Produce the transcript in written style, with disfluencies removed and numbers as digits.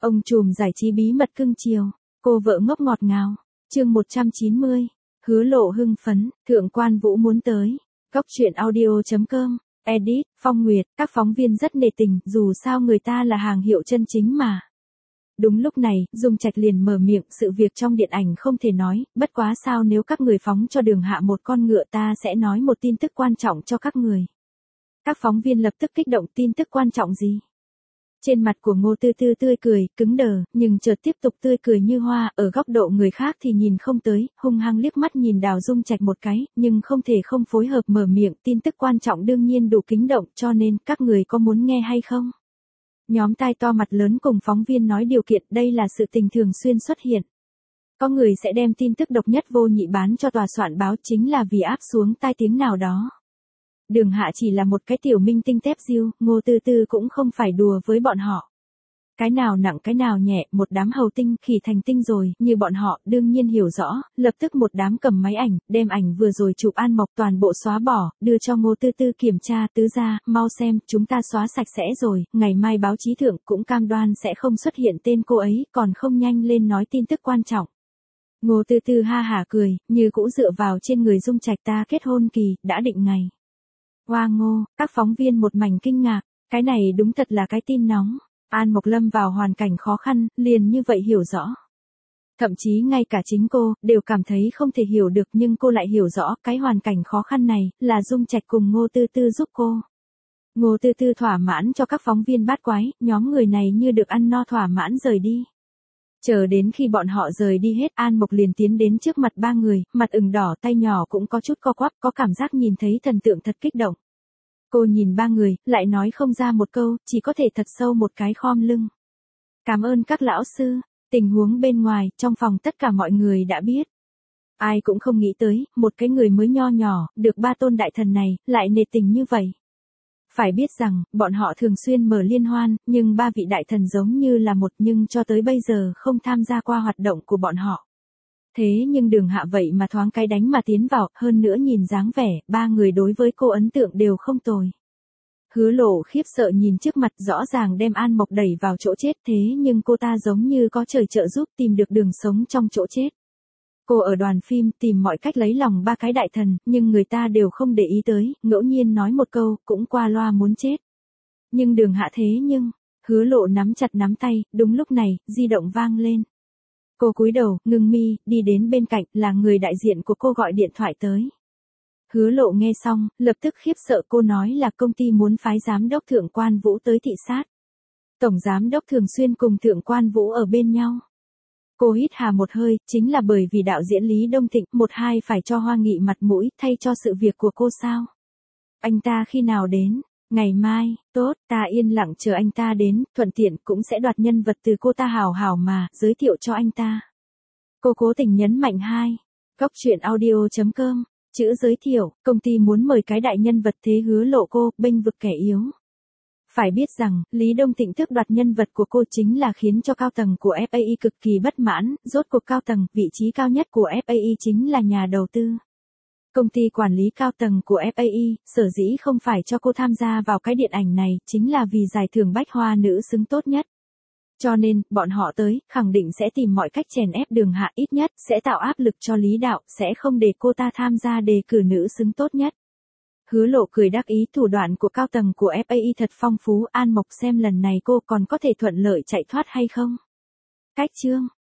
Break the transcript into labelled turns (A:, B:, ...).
A: Ông trùm giải trí bí mật cưng chiều, cô vợ ngốc ngọt ngào. Chương 190. Hứa Lộ hưng phấn, Thượng Quan Vũ muốn tới. Góc truyện audio.com. Edit, Phong Nguyệt, các phóng viên rất nể tình, dù sao người ta là hàng hiệu chân chính mà. Đúng lúc này, Dung Trạch liền mở miệng, sự việc trong điện ảnh không thể nói, bất quá sao nếu các người phóng cho Đường Hạ một con ngựa ta sẽ nói một tin tức quan trọng cho các người. Các phóng viên lập tức kích động, tin tức quan trọng gì? Trên mặt của Ngô Tư Tư tươi cười, cứng đờ, nhưng chợt tiếp tục tươi cười như hoa, ở góc độ người khác thì nhìn không tới, hung hăng liếc mắt nhìn Đào Dung Trạch một cái, nhưng không thể không phối hợp mở miệng, tin tức quan trọng đương nhiên đủ kính động, cho nên, các người có muốn nghe hay không? Nhóm tai to mặt lớn cùng phóng viên nói điều kiện, đây là sự tình thường xuyên xuất hiện. Có người sẽ đem tin tức độc nhất vô nhị bán cho tòa soạn báo chính là vì áp xuống tai tiếng nào đó. Đường Hạ chỉ là một cái tiểu minh tinh tép diêu, Ngô Tư Tư cũng không phải đùa với bọn họ. Cái nào nặng cái nào nhẹ, một đám hầu tinh khỉ thành tinh rồi, như bọn họ, đương nhiên hiểu rõ, lập tức một đám cầm máy ảnh, đem ảnh vừa rồi chụp An Mộc toàn bộ xóa bỏ, đưa cho Ngô Tư Tư kiểm tra, tứ gia, mau xem, chúng ta xóa sạch sẽ rồi, ngày mai báo chí thượng cũng cam đoan sẽ không xuất hiện tên cô ấy, còn không nhanh lên nói tin tức quan trọng. Ngô Tư Tư ha hả cười, như cũ dựa vào trên người Dung Trạch, ta kết hôn kỳ, đã định ngày. Hoa Ngô, các phóng viên một mảnh kinh ngạc, cái này đúng thật là cái tin nóng. An Mộc lâm vào hoàn cảnh khó khăn, liền như vậy hiểu rõ. Thậm chí ngay cả chính cô, đều cảm thấy không thể hiểu được nhưng cô lại hiểu rõ cái hoàn cảnh khó khăn này, là Dung Trạch cùng Ngô Tư Tư giúp cô. Ngô Tư Tư thỏa mãn cho các phóng viên bát quái, nhóm người này như được ăn no thỏa mãn rời đi. Chờ đến khi bọn họ rời đi hết, An Mộc liền tiến đến trước mặt ba người, mặt ửng đỏ, tay nhỏ cũng có chút co quắp, có cảm giác nhìn thấy thần tượng thật kích động. Cô nhìn ba người, lại nói không ra một câu, chỉ có thể thật sâu một cái khom lưng. Cảm ơn các lão sư, tình huống bên ngoài, trong phòng tất cả mọi người đã biết. Ai cũng không nghĩ tới, một cái người mới nho nhỏ, được ba tôn đại thần này, lại nể tình như vậy. Phải biết rằng, bọn họ thường xuyên mở liên hoan, nhưng ba vị đại thần giống như là một nhưng cho tới bây giờ không tham gia qua hoạt động của bọn họ. Thế nhưng Đường Hạ vậy mà thoáng cái đánh mà tiến vào, hơn nữa nhìn dáng vẻ, ba người đối với cô ấn tượng đều không tồi. Hứa Lộ khiếp sợ nhìn trước mặt, rõ ràng đem An Mộc đẩy vào chỗ chết, thế nhưng cô ta giống như có trời trợ giúp tìm được đường sống trong chỗ chết. Cô ở đoàn phim tìm mọi cách lấy lòng ba cái đại thần, nhưng người ta đều không để ý tới, ngẫu nhiên nói một câu, cũng qua loa muốn chết. Nhưng Đường Hạ thế nhưng, Hứa Lộ nắm chặt nắm tay, đúng lúc này, di động vang lên. Cô cúi đầu, ngưng mi, đi đến bên cạnh, là người đại diện của cô gọi điện thoại tới. Hứa Lộ nghe xong, lập tức khiếp sợ, cô nói là công ty muốn phái giám đốc Thượng Quan Vũ tới thị sát. Tổng giám đốc thường xuyên cùng Thượng Quan Vũ ở bên nhau. Cô hít hà một hơi, chính là bởi vì đạo diễn Lý Đông Thịnh, một hai phải cho Hoa Nghị mặt mũi, thay cho sự việc của cô sao? Anh ta khi nào đến? Ngày mai, tốt, ta yên lặng chờ anh ta đến, thuận tiện cũng sẽ đoạt nhân vật từ cô ta hào hào mà, giới thiệu cho anh ta. Cô cố tình nhấn mạnh hai. Góc truyện audio.com. Chữ giới thiệu, công ty muốn mời cái đại nhân vật, thế Hứa Lộ cô, bênh vực kẻ yếu. Phải biết rằng, Lý Đông Thịnh tước đoạt nhân vật của cô chính là khiến cho cao tầng của FAI cực kỳ bất mãn, rốt cuộc cao tầng, vị trí cao nhất của FAI chính là nhà đầu tư. Công ty quản lý cao tầng của FAI, sở dĩ không phải cho cô tham gia vào cái điện ảnh này, chính là vì giải thưởng bách hoa nữ xứng tốt nhất. Cho nên, bọn họ tới, khẳng định sẽ tìm mọi cách chèn ép Đường Hạ, ít nhất, sẽ tạo áp lực cho Lý Đạo, sẽ không để cô ta tham gia đề cử nữ xứng tốt nhất. Hứa Lộ cười đắc ý, thủ đoạn của cao tầng của FAI thật phong phú, An Mộc xem lần này cô còn có thể thuận lợi chạy thoát hay không. Cách chương.